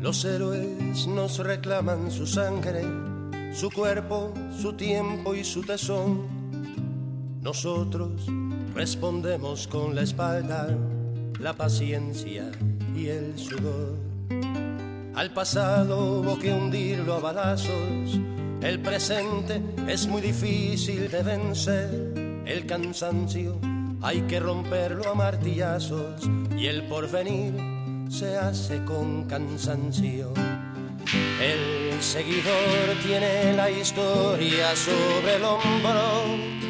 Los héroes nos reclaman su sangre, su cuerpo, su tiempo y su tesón. Nosotros respondemos con la espalda, la paciencia y el sudor. Al pasado hubo que hundirlo a balazos, el presente es muy difícil de vencer. El cansancio hay que romperlo a martillazos y el porvenir se hace con cansancio. El seguidor tiene la historia sobre el hombro,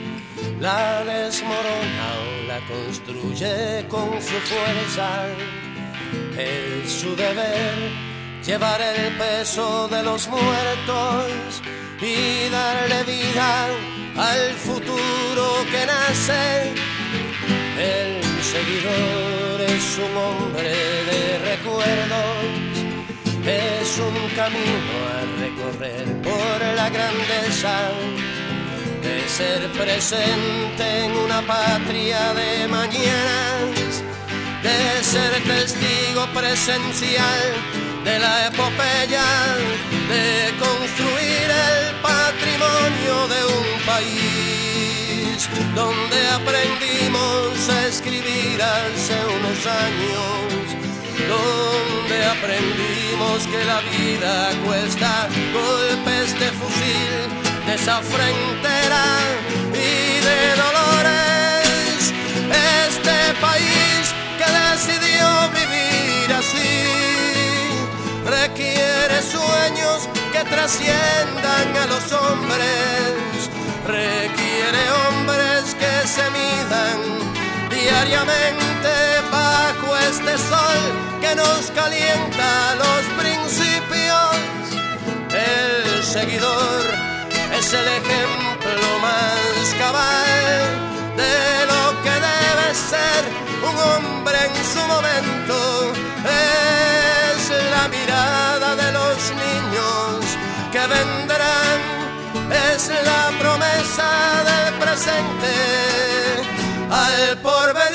la desmorona o la construye con su fuerza. Es su deber llevar el peso de los muertos y darle vida al futuro que nace. El seguidor es un hombre de recuerdos, es un camino a recorrer por la grandeza de ser presente en una patria de mañanas, de ser testigo presencial de la epopeya, de construir el patrimonio de un país donde aprendimos a escribir hace unos años, donde aprendimos que la vida cuesta golpes de fusil, de esa frontera y de dolores. Este país que decidió vivir así requiere sueños que trasciendan a los hombres, requiere hombres que se midan diariamente bajo este sol que nos calienta los principios. El seguidor es el ejemplo más cabal de lo que debe ser un hombre en su momento. Es la mirada de los niños que vendrán, es la promesa del presente al porvenir.